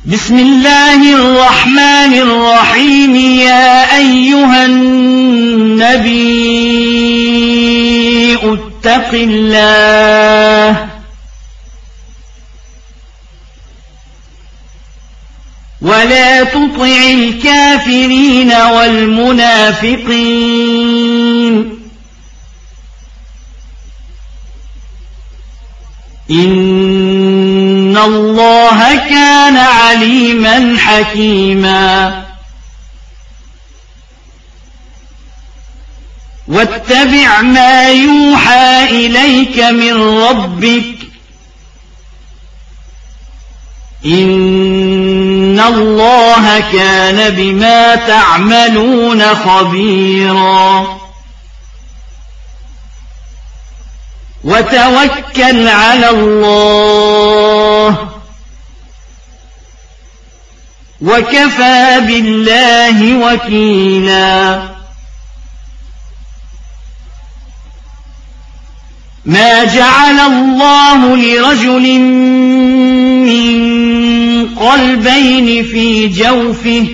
بسم الله الرحمن الرحيم. يا أيها النبي اتق الله ولا تطع الكافرين والمنافقين إن الله كان عليما حكيما. واتبع ما يوحى إليك من ربك إن الله كان بما تعملون خبيرا. وتوكل على الله وكفى بالله وكيلا. ما جعل الله لرجل من قلبين في جوفه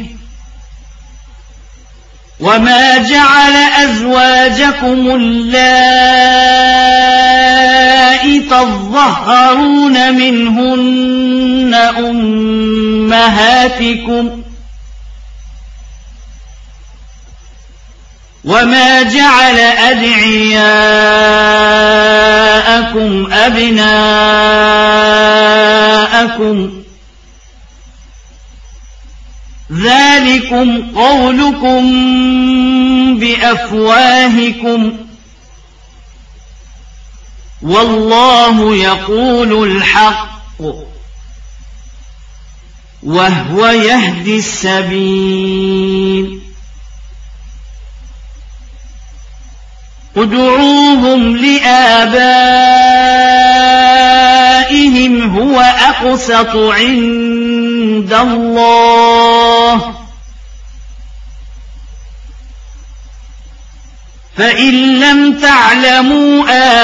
وما جعل أزواجكم اللائي تظهرون منهن أمهاتكم وما جعل أدعياءكم أبناءكم ذلكم قولكم بأفواهكم والله يقول الحق وهو يهدي السبيل. ادعوهم لآبائهم هو أقسط عند الله فإن لم تعلموا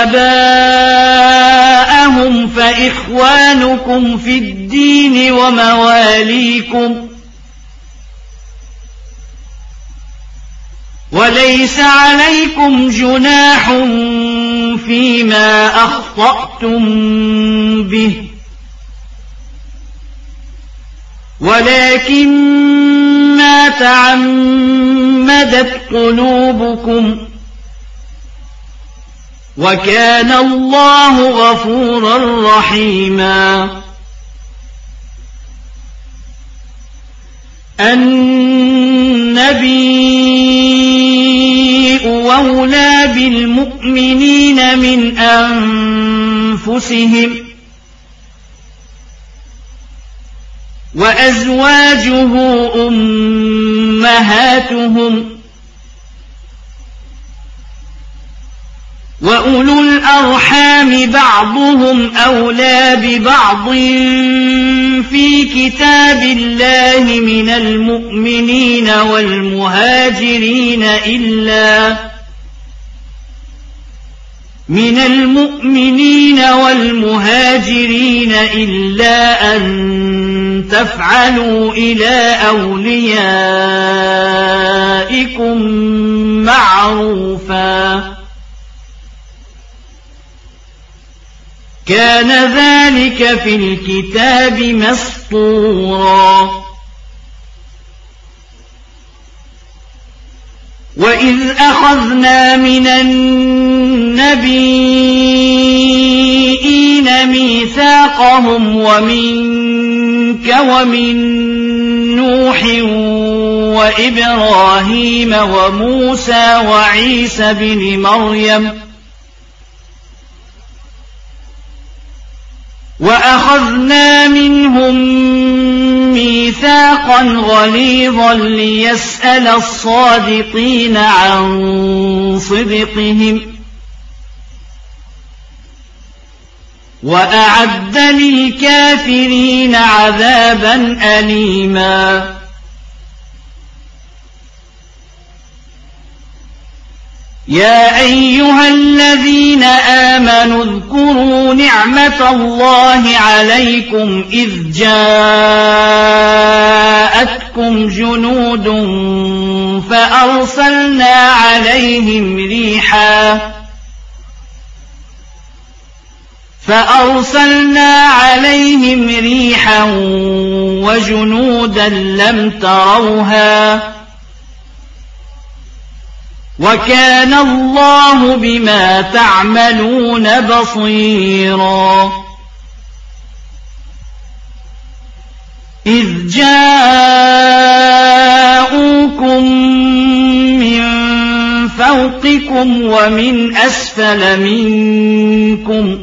آباءهم فإخوانكم في الدين ومواليكم وليس عليكم جناح فيما أخطأتم به ولكن ما تعمدت قلوبكم وكان الله غفورا رحيما. النبي أولى بالمؤمنين من أنفسهم وأزواجه أمهاتهم وأولو الأرحام بعضهم أولى ببعض في كتاب الله من المؤمنين والمهاجرين إلا أن تفعلوا إلى أوليائكم معروفا كان ذلك في الكتاب مسطورا. وإذ أخذنا من النبيين ميثاقهم ومنك ومن نوح وإبراهيم وموسى وعيسى بن مريم وأخذنا منهم ميثاقا غليظا ليسأل الصادقين عن صدقهم وأعد للكافرين عذابا أليما. يا أيها الذين آمنوا اذكروا نعمة الله عليكم إذ جاءتكم جاءتكم جنود فأرسلنا عليهم ريحا وجنودا لم تروها وكان الله بما تعملون بصيرا إذ جاءوكم من فوقكم ومن أسفل منكم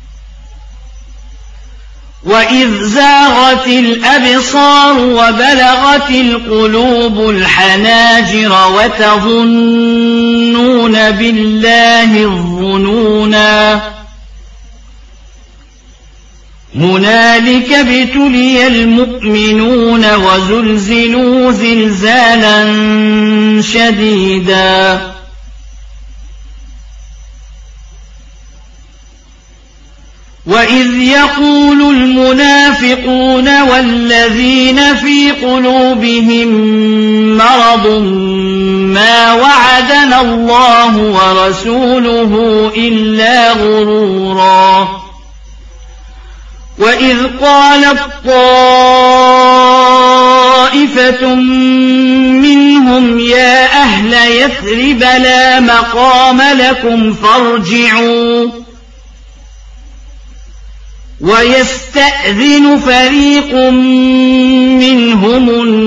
وإذ زاغت الأبصار وبلغت القلوب الحناجر وتظنون بالله الظنونا هنالك ابتلي المؤمنون وزلزلوا زلزالا شديدا وإذ يقول المنافقون والذين في قلوبهم مرض ما وعدنا الله ورسوله إلا غرورا وإذ قالت طائفة منهم يا أهل يثرب لا مقام لكم فارجعوا ويستأذن فريق منهم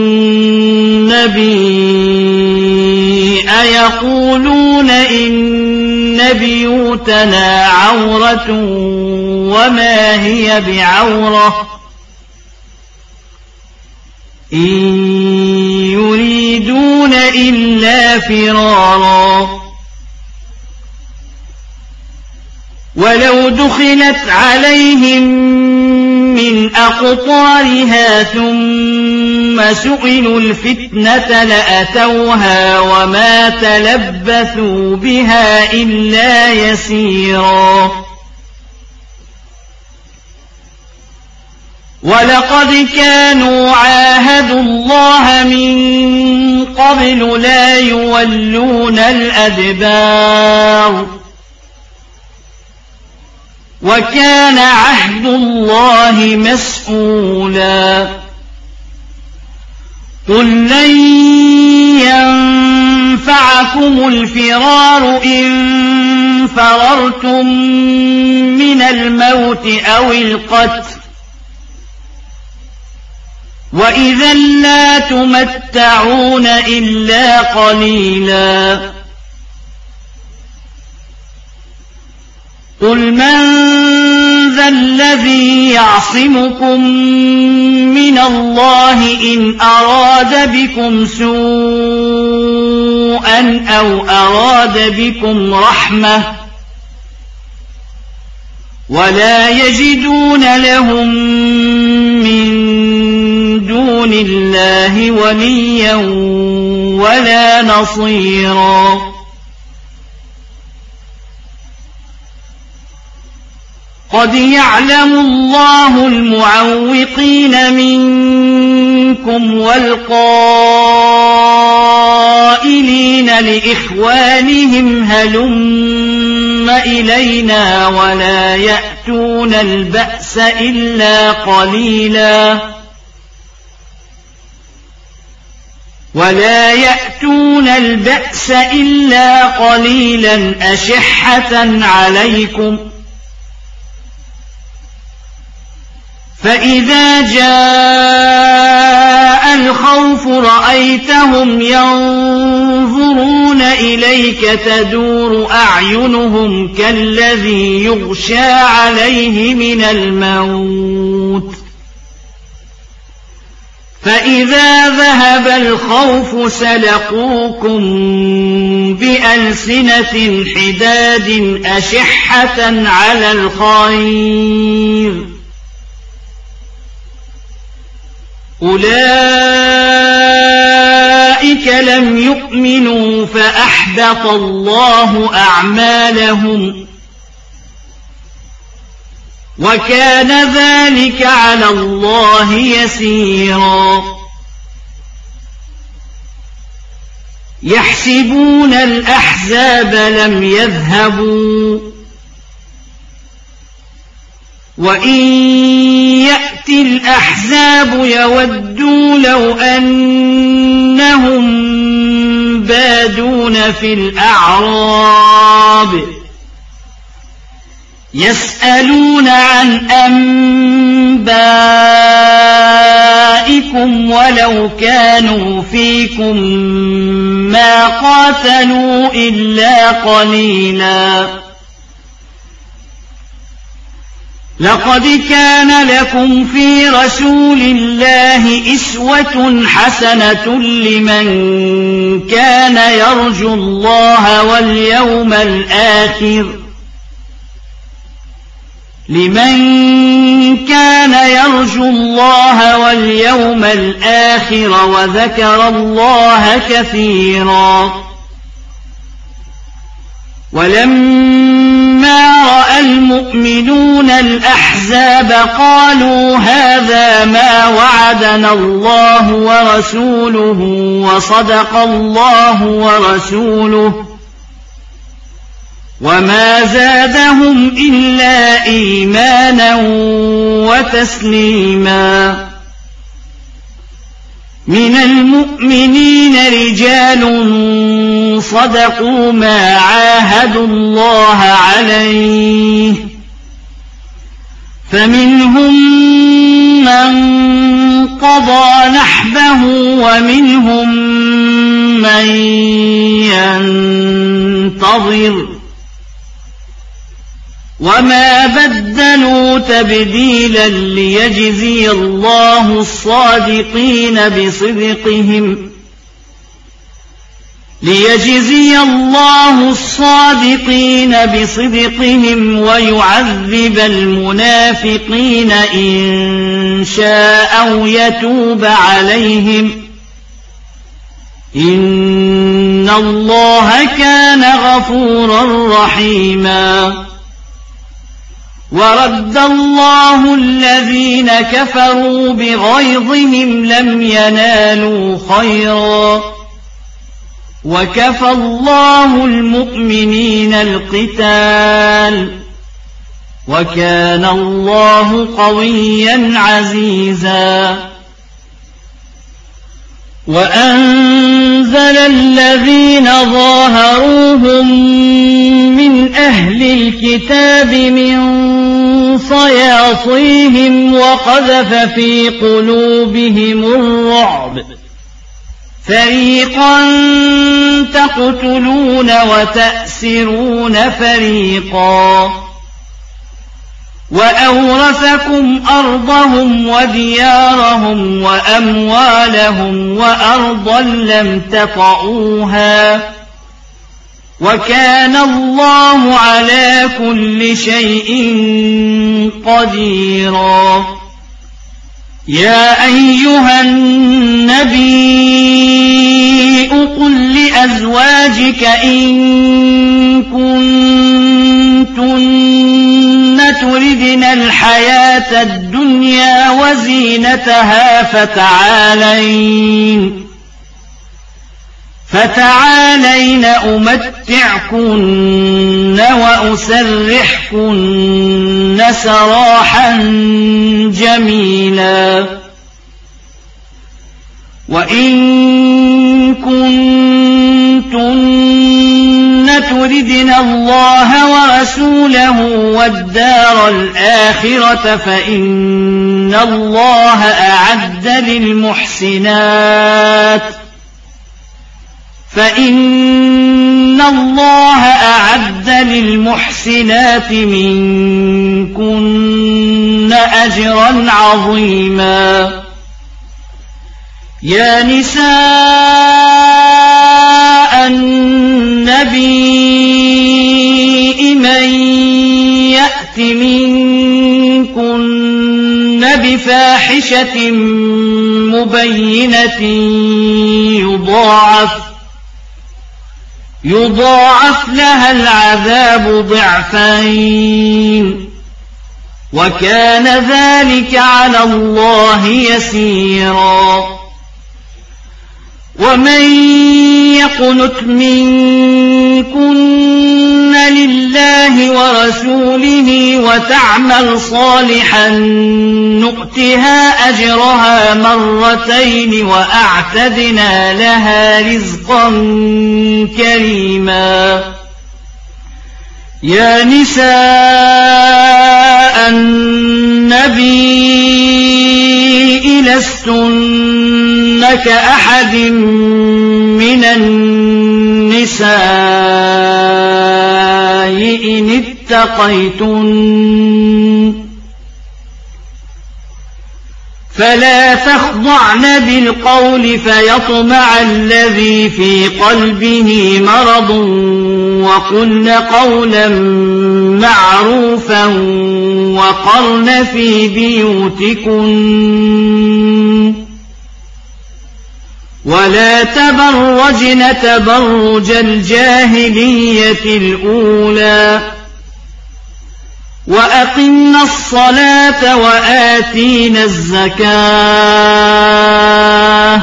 النبي أيقولون إن بيوتنا عورة وما هي بعورة إن يريدون إلا فرارا ولو دخلت عليهم من أقطارها ثم سئلوا الفتنة لأتوها وما تلبثوا بها إلا يسيرا ولقد كانوا عاهدوا الله من قبل لا يولون الأدبار وكان عهد الله مسؤولا قل لن ينفعكم الفرار إن فررتم من الموت أو القتل وإذا لا تمتعون إلا قليلا قل من ذا الذي يعصمكم من الله إن أراد بكم سوءا أو أراد بكم رحمة ولا يجدون لهم من دون الله وليا ولا نصيرا قد يعلم الله المعوقين منكم والقائلين لإخوانهم هلم إلينا ولا يأتون البأس إلا قليلا أشحة عليكم فإذا جاء الخوف رأيتهم ينظرون إليك تدور أعينهم كالذي يغشى عليه من الموت فإذا ذهب الخوف سلقوكم بألسنة حداد أشحة على الخير أولئك لم يؤمنوا فأحبط الله أعمالهم وكان ذلك على الله يسيرا يحسبون الأحزاب لم يذهبوا وإن يأتي الأحزاب يودوا لو أنهم بادون في الأعراب يسألون عن أنبائكم ولو كانوا فيكم ما قاتلوا إلا قليلا لقد كان لكم في رسول الله أسوة حسنة لمن كان يرجو الله واليوم الآخر وذكر الله كثيرا ولما رأى المؤمنون الأحزاب قالوا هذا ما وعدنا الله ورسوله وصدق الله ورسوله وما زادهم إلا إيمانا وتسليما من المؤمنين رجال صدقوا ما عاهدوا الله عليه فمنهم من قضى نحبه ومنهم من ينتظر وما بدلوا تبديلا ليجزي الله الصادقين بصدقهم ويعذب المنافقين إن شاء أو يتوب عليهم إن الله كان غفورا رحيما ورد الله الذين كفروا بغيظهم لم ينالوا خيرا وكفى الله المؤمنين القتال وكان الله قويا عزيزا وأنزل الذين ظاهروهم من أهل الكتاب من صياصيهم وقذف في قلوبهم الرعب فريقا تقتلون وتأسرون فريقا وأورثكم أرضهم وديارهم وأموالهم وأرضا لم تطئوها وكان الله على كل شيء قديرا يا أيها النبي قل لأزواجك إن كنتن تردن الحياة الدنيا وزينتها فتعالين أمتعكن وأسرحكن سراحا جميلا وإن كنتن تردن الله ورسوله والدار الآخرة فإن الله أعد للمحسنات منكن أجرا عظيما يا نساء النبي من يأت منكن بفاحشة مبينة يضاعف لها العذاب ضعفين وكان ذلك على الله يسيرا ومن يقنت منكن لله ورسوله وتعمل صالحا نؤتها أجرها مرتين وأعتدنا لها رزقا كريما يا نساء النبي لستن كأحد من النساء إن اتقيتن فلا تخضعن بالقول فيطمع الذي في قلبه مرض وقلن قولا معروفا وقرن في بيوتكن ولا تبرجن تبرج الجاهلية الأولى وأقمنا الصلاة وآتينا الزكاة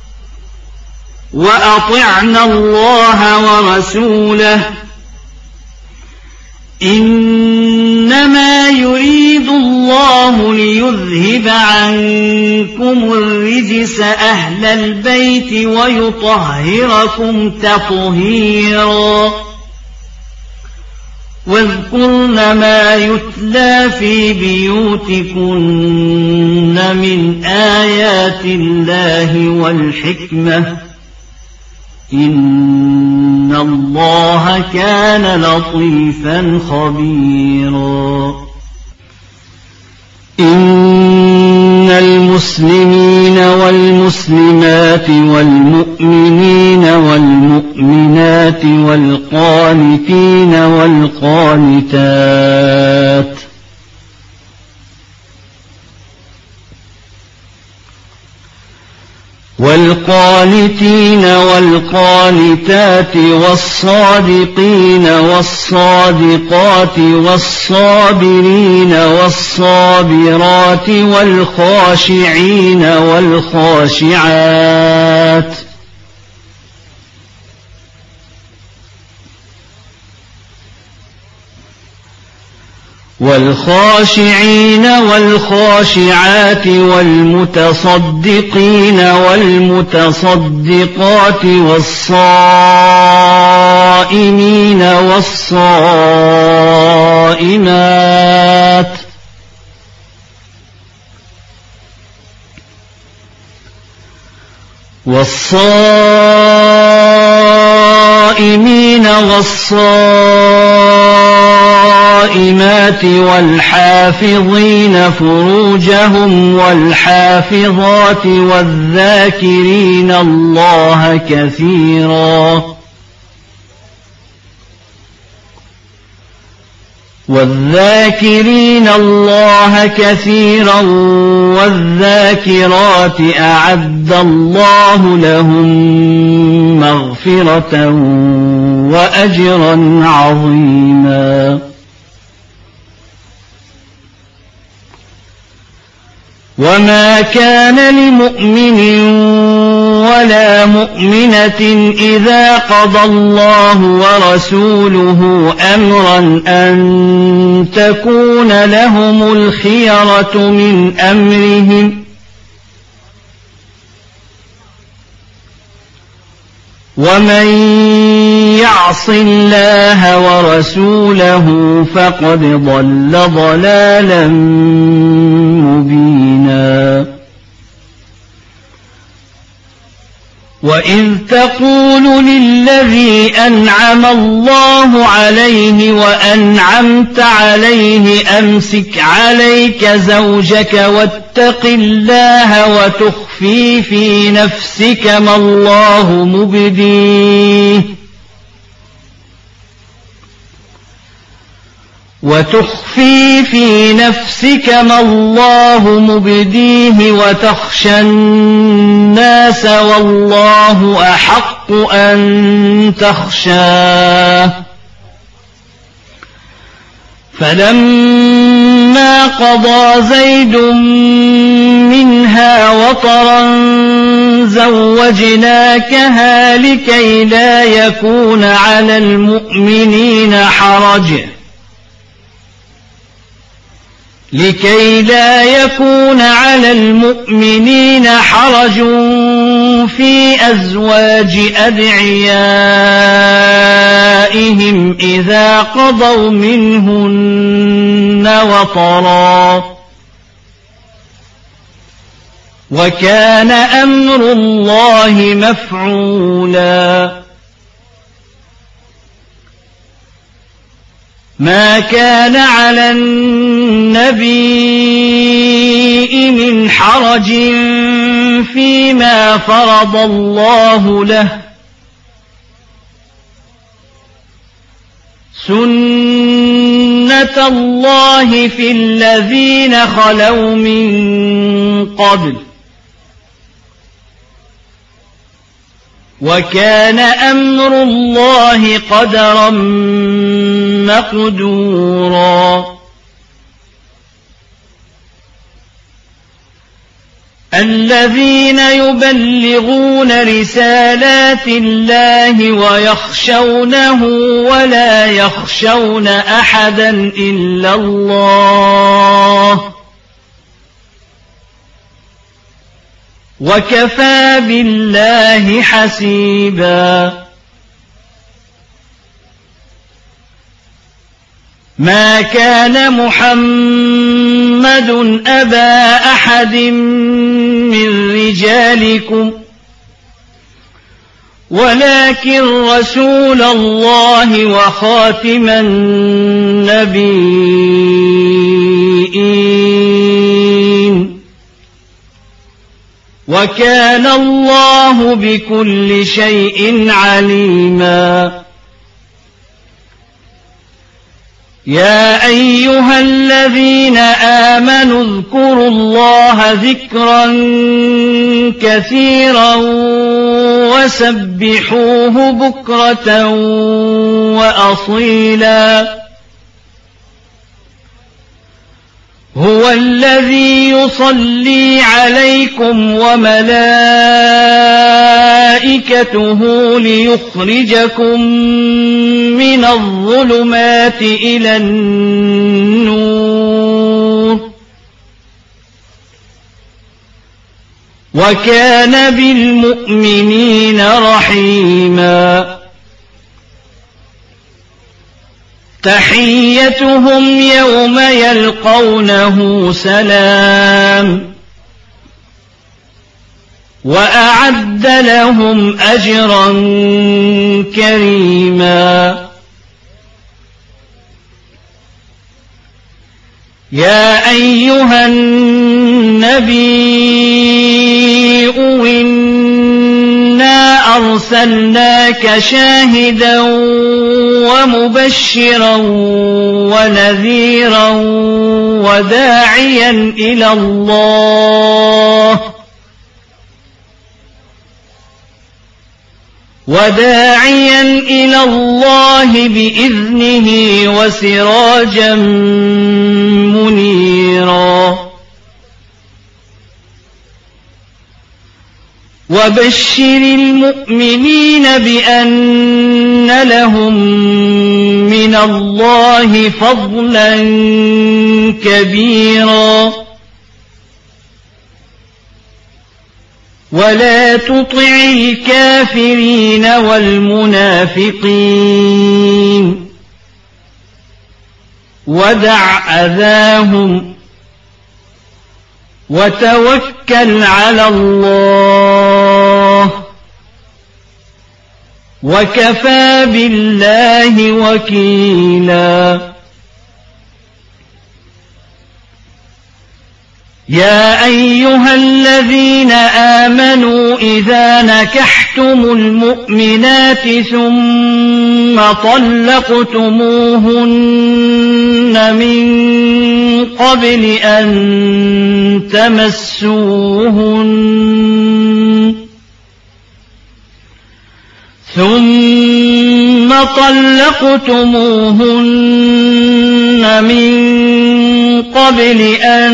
وأطعنا الله ورسوله إنما يريد الله ليذهب عنكم الرجس أهل البيت ويطهركم تطهيرا واذكرن ما يتلى في بيوتكن من آيات الله والحكمة إن الله كان لطيفا خبيرا إن المسلمين والمسلمات والمؤمنين والمؤمنات والقانتين والقانتات والصادقين والصادقات والصابرين والصابرات والخاشعين والخاشعات والخاشعات والمتصدقين والمتصدقات والصائمين والصائمات والصائمات والحافظين فروجهم والحافظات والذاكرين الله كثيرا والذاكرات أعد الله لهم مغفرة وأجرا عظيما وما كان لمؤمن ولا مؤمنة إذا قضى الله ورسوله أمرا أن تكون لهم الخيرة من أمرهم ومن يعص الله ورسوله فقد ضل ضلالا مبينا وإذ تقول للذي أنعم الله عليه وأنعمت عليه أمسك عليك زوجك واتق الله وتخفي في نفسك ما الله مبديه وتخشى الناس والله أحق أن تخشاه فلما فلما قضى زيد منها وطرا زوجناكها لكي لا يكون على المؤمنين حرج في أزواج أدعيائهم إذا قضوا منهن وطرا وكان أمر الله مفعولا ما كان على النبي من حرج فيما فرض الله له سنة الله في الذين خلوا من قبل وكان أمر الله قدرا مقدورا الذين يبلغون رسالات الله ويخشونه ولا يخشون أحدا إلا الله وكفى بالله حسيبا ما كان محمد أبا أحد من رجالكم ولكن رسول الله وخاتم النبيين وكان الله بكل شيء عليما يا أيها الذين آمنوا اذكروا الله ذكرا كثيرا وسبحوه بكرة وأصيلا هو الذي يصلي عليكم وملائكته ليخرجكم من الظلمات إلى النور وكان بالمؤمنين رحيما تحيتهم يوم يلقونه سلام وأعد لهم أجرا كريما يا أيها النبي إنا أرسلناك شاهدا ومبشرا ونذيرا وداعيا إلى الله بإذنه وسراجا منيرا وبشر المؤمنين بأن لهم من الله فضلا كبيرا ولا تطع الكافرين والمنافقين ودع أذاهم وتوكل على الله وكفى بالله وكيلا يا أيها الذين آمنوا إذا نكحتم المؤمنات ثم طلقتموهن من قبل أن قبل أن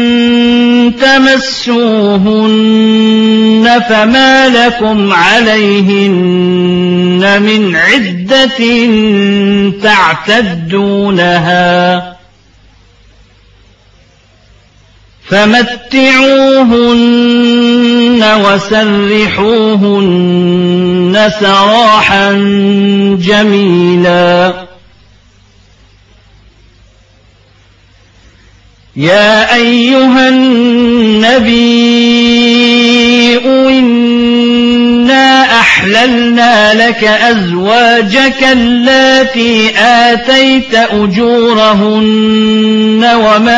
تمسوهن فما لكم عليهن من عدة تعتدونها فمتعوهن وسرحوهن سراحا جميلا. يا أيها النبي إنا أحللنا لك أزواجك اللاتي آتيت أجورهن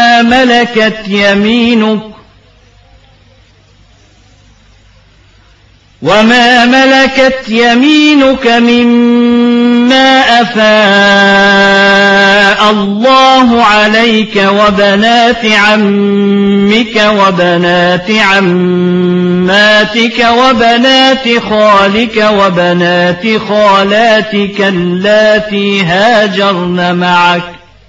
وما ملكت يمينك مما أفاء الله عليك وبنات عمك وبنات عماتك وبنات خالك وبنات خالاتك اللاتي هاجرن معك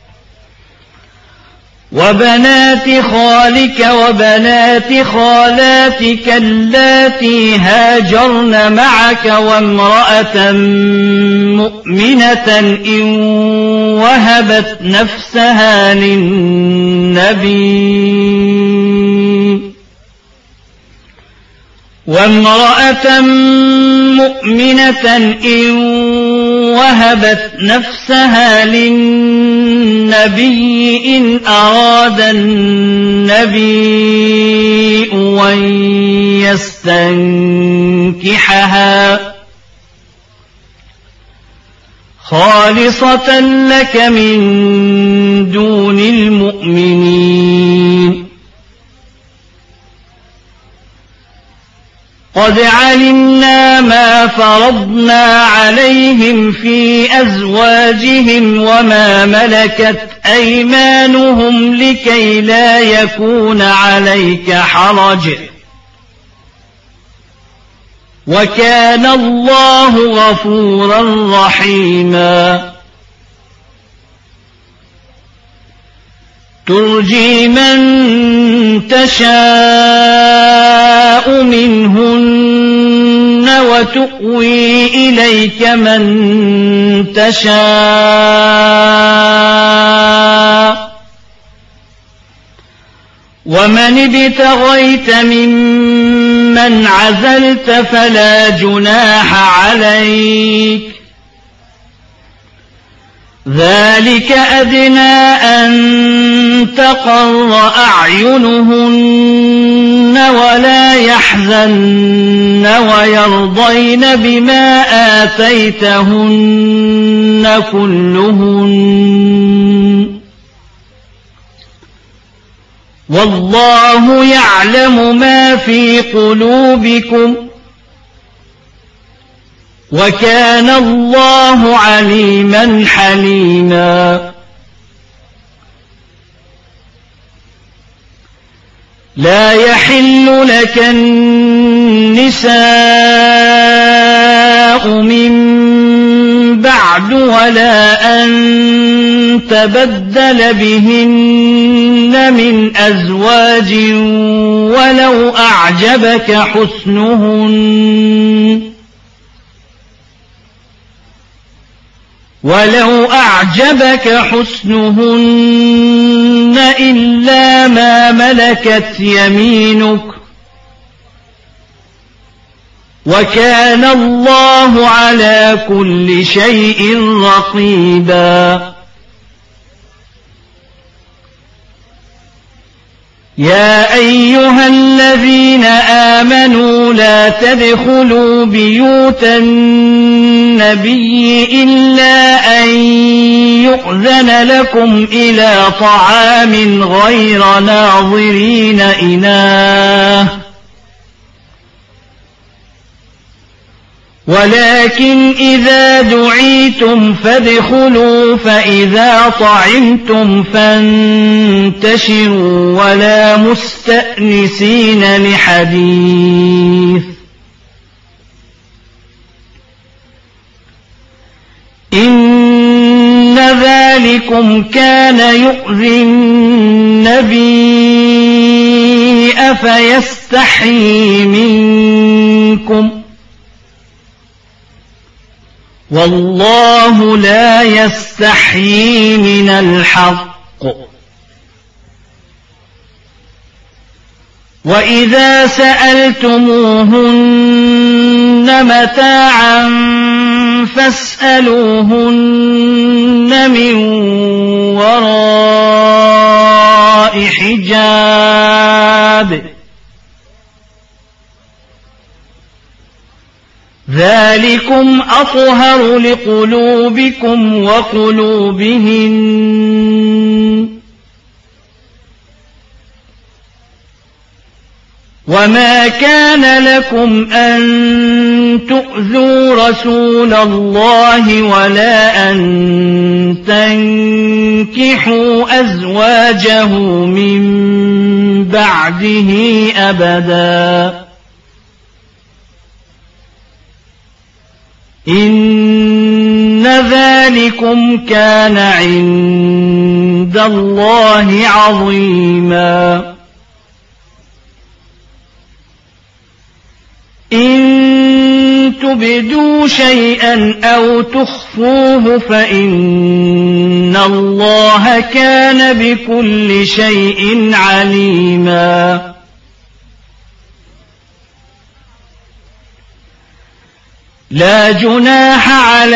وبنات خالك وبنات خالاتك اللاتي هاجرن معك وامرأة مؤمنة إن وهبت نفسها للنبي إن أراد النبي أن يستنكحها خالصة لك من دون المؤمنين. قد علمنا ما فرضنا عليهم في أزواجهم وما ملكت أيمانهم لكي لا يكون عليك حرج وكان الله غفورا رحيما. ترجي من تشاء منهن وتؤوي إليك من تشاء ومن ابتغيت ممن عزلت فلا جناح عليك ذلك أدنى أن تقر أعينهن ولا يحزن ويرضين بما آتيتهن كلهن والله يعلم ما في قلوبكم وكان الله عليما حليما. لا يحل لك النساء من بعد ولا أن تبدل بهن من أزواج ولو أعجبك حسنهن إلا ما ملكت يمينك وكان الله على كل شيء رقيبا. يا أيها الذين آمنوا لا تدخلوا بيوت النبي إلا أن يؤذن لكم إلى طعام غير ناظرين إناه ولكن إذا دعيتم فادخلوا فإذا طعمتم فانتشروا ولا مستأنسين لحديث إن ذلكم ذلكم كان يؤذي النبي فيستحيي منكم والله لا يستحيي من الحق وإذا سألتموهن متاعا فاسألوهن من وراء حجاب ذلكم أطهر لقلوبكم وقلوبهن وما كان لكم أن تؤذوا رسول الله ولا أن تنكحوا أزواجه من بعده أبدا إن ذلكم كان عند الله عظيما إن تبدوا شيئا أو تخفوه فإن الله كان بكل شيء عليما لا جناح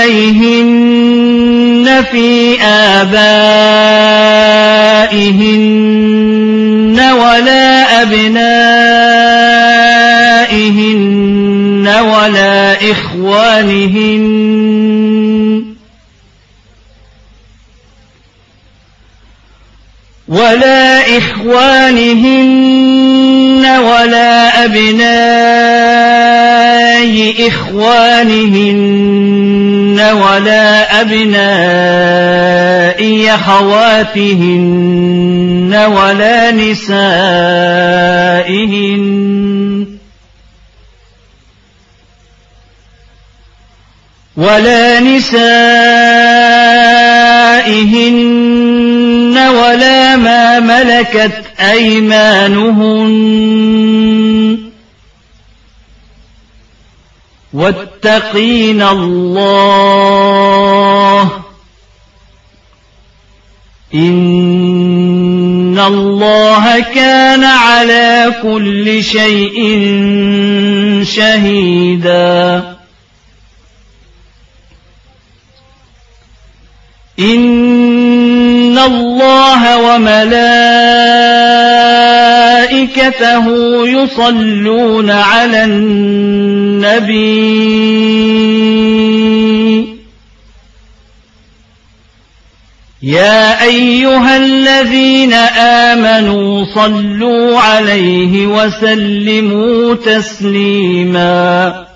عليهن في آبائهن ولا أبنائهن ولا إخوانهن ولا أبناء إخوانهن ولا أبناء أخواتهن ولا نسائهن ولا ما ملكت أيمانهن واتقين الله إن الله كان على كل شيء شهيدا إن الله وملائكته يصلون على النبي يا أيها الذين آمنوا صلوا عليه وسلموا تسليما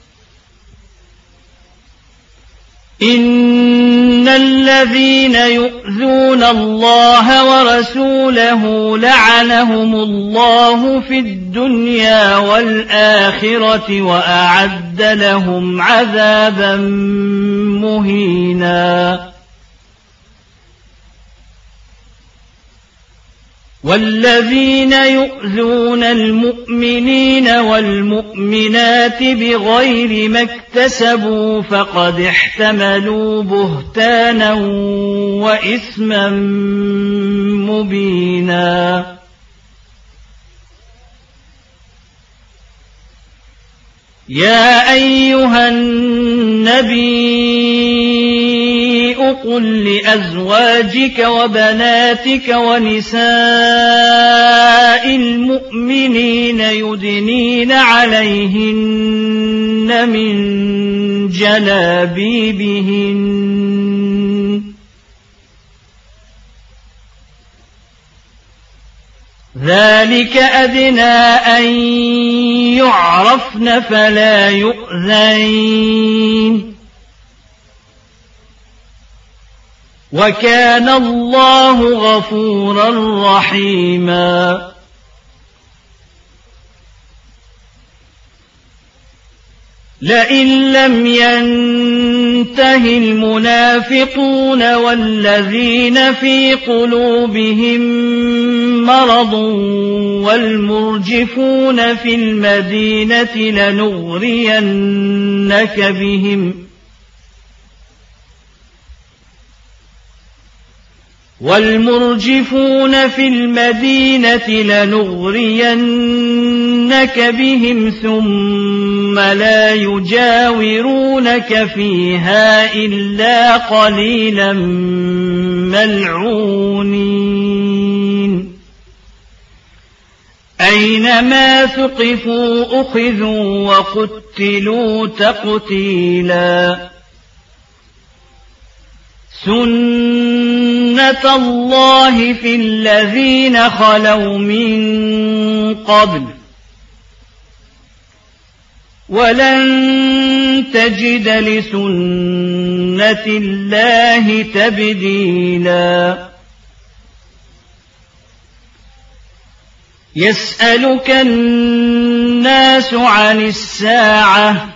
إن الذين يؤذون الله ورسوله لعنهم الله في الدنيا والآخرة وأعد لهم عذابا مهينا والذين يؤذون المؤمنين والمؤمنات بغير ما اكتسبوا فقد احتملوا بهتانا وإثما مبينا يا أيها النبي قل لأزواجك وبناتك ونساء المؤمنين يدنين عليهن من جلابيبهن ذلك أدنى أن يعرفن فلا يؤذين وكان الله غفورا رحيما لئن لم ينته المنافقون والذين في قلوبهم مرض والمرجفون في المدينة لنغرينك بهم ثم لا يجاورونك فيها إلا قليلا ملعونين أينما ثقفوا أخذوا وقتلوا تقتيلا سنة الله في الذين خلوا من قبل ولن تجد لسنة الله تبديلا يسألك الناس عن الساعة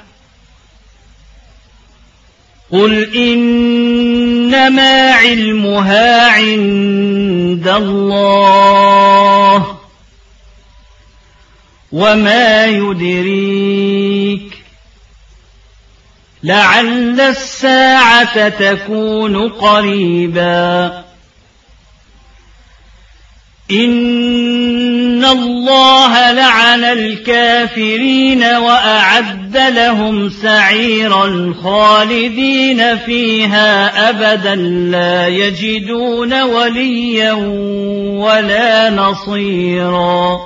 قل إنما علمها عند الله وما يدريك لعل الساعة تكون قريبا إن الله لعن الكافرين وأعد لهم سعيرا خالدين فيها أبدا لا يجدون وليا ولا نصيرا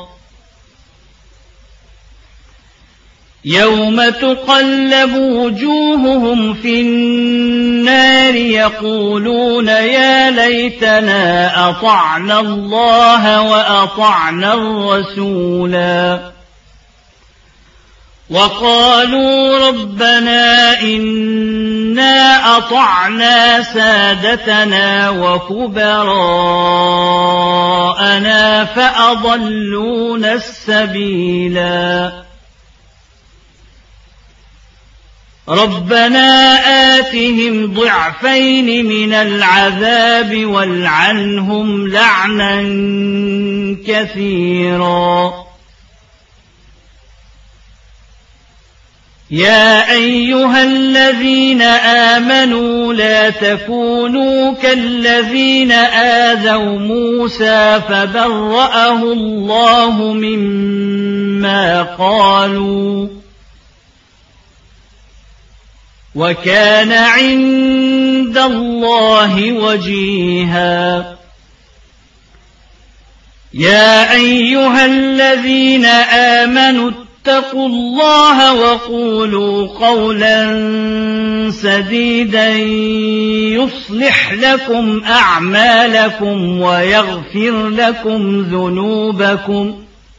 يوم تقلب وجوههم في النار يقولون يا ليتنا أطعنا الله وأطعنا الرسولا وقالوا ربنا إنا أطعنا سادتنا وكبراءنا فأضلونا السبيلا ربنا آتهم ضعفين من العذاب والعنهم لعنا كثيرا يا أيها الذين آمنوا لا تكونوا كالذين آذوا موسى فبرأه الله مما قالوا وكان عند الله وجيها يا أيها الذين آمنوا اتقوا الله وقولوا قولا سديدا يصلح لكم أعمالكم ويغفر لكم ذنوبكم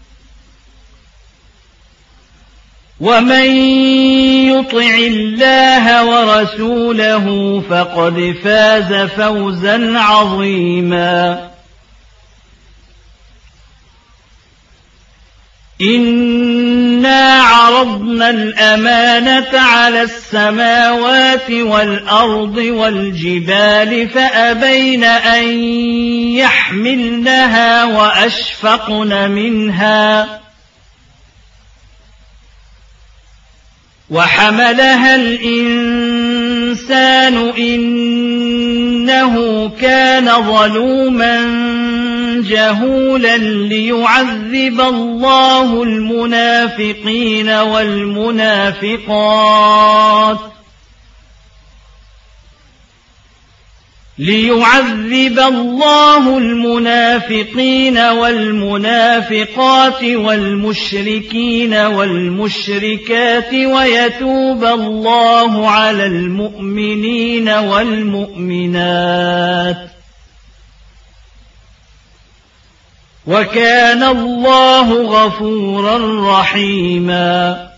ومن يطع الله ورسوله فقد فاز فوزا عظيما إنا عرضنا الأمانة على السماوات والأرض والجبال فأبين أن يحملنها وأشفقن منها وحملها الإنسان إنه كان ظلوما جهولا ليعذب الله المنافقين والمنافقات والمشركين والمشركات ويتوب الله على المؤمنين والمؤمنات وكان الله غفورا رحيما